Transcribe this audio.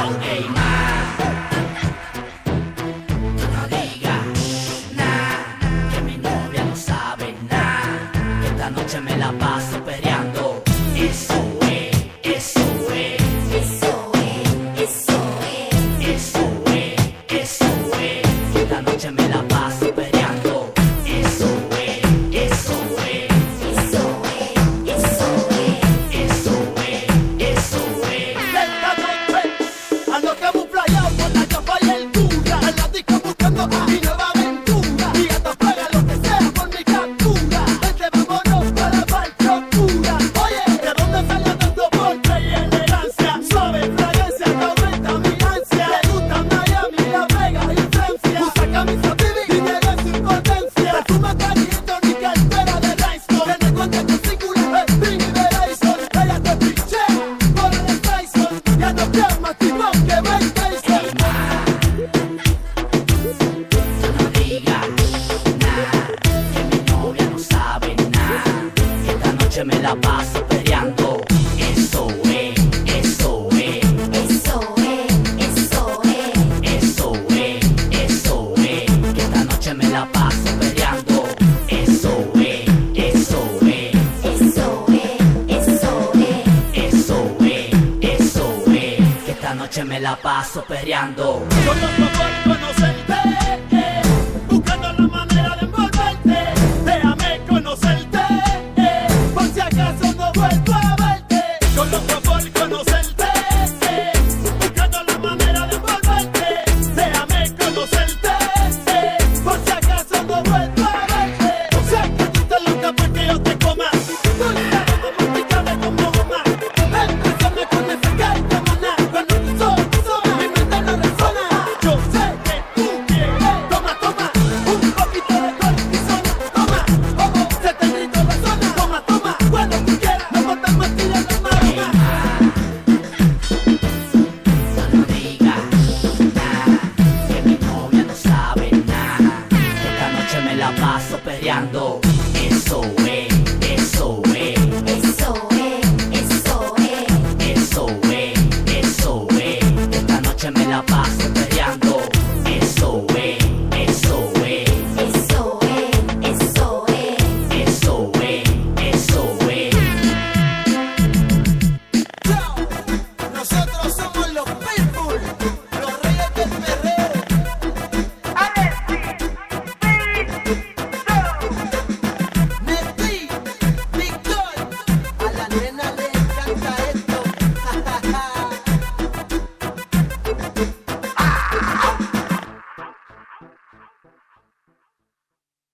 Ey, tú no digas nada, que mi novia no sabe nada, que esta noche me la paso peleando. Eso es, eso es, eso es, eso es, eso es, eso es, que esta noche me la paso peleando. Eso es, eso es, eso es, eso es, eso es, eso es. Esta noche ando camuflajeado por la capa y el cura, en la disco buscando mi nueva aventura, y hasta paga lo que sea por mi captura. Vente, vámonos para Valprocura. Oye, ¿de dónde sale tanto porte y elegancia? Suave fragancia que aumenta mi ansia. Le gusta Miami, La Vega y Francia. Usa camisa Bibi y llega sin potencia. Perfuma caliente, ni cartera de Rhinestone. Tiene cuenta con singular, Bing y Verizon. Ella te pinche por el Tyson. Ya no quiero más tiburón que Mike Tyson. Tú no digas nada, que mi novia no sabe nada, que esta noche me la paso peleando. Eso es, eso es, eso es, eso es, eso es, eso es, que esta noche me la paso peleando. Eso es, eso es, eso es, eso es, eso es, eso es, que esta noche me la paso peleando. Yo loco por conocerte, buscando la manera de envolverte. Déjame conocerte, por si acaso no vuelvo a verte. Yo loco por conocerte, buscando la manera de envolverte. Déjame conocerte, por si acaso no vuelvo a verte. Sé que tú estás loca porque yo te coma. Dulce, masticable como goma. Empezame con ese carta maná. Cuando tú sonas, mi mente no resona. Yo sé que tú quieres. Toma, toma, un poquito de cortisona. Toma, ojo, se te grito la zona. Toma, toma, cuando tú quieras. No botas más tiras de maroma. Tú no digas nada, que mi novia no sabe nada, que esta noche me la paso peleando. Eso es, eso es, eso es, eso es, eso es, eso es, que esta noche me la paso peleando.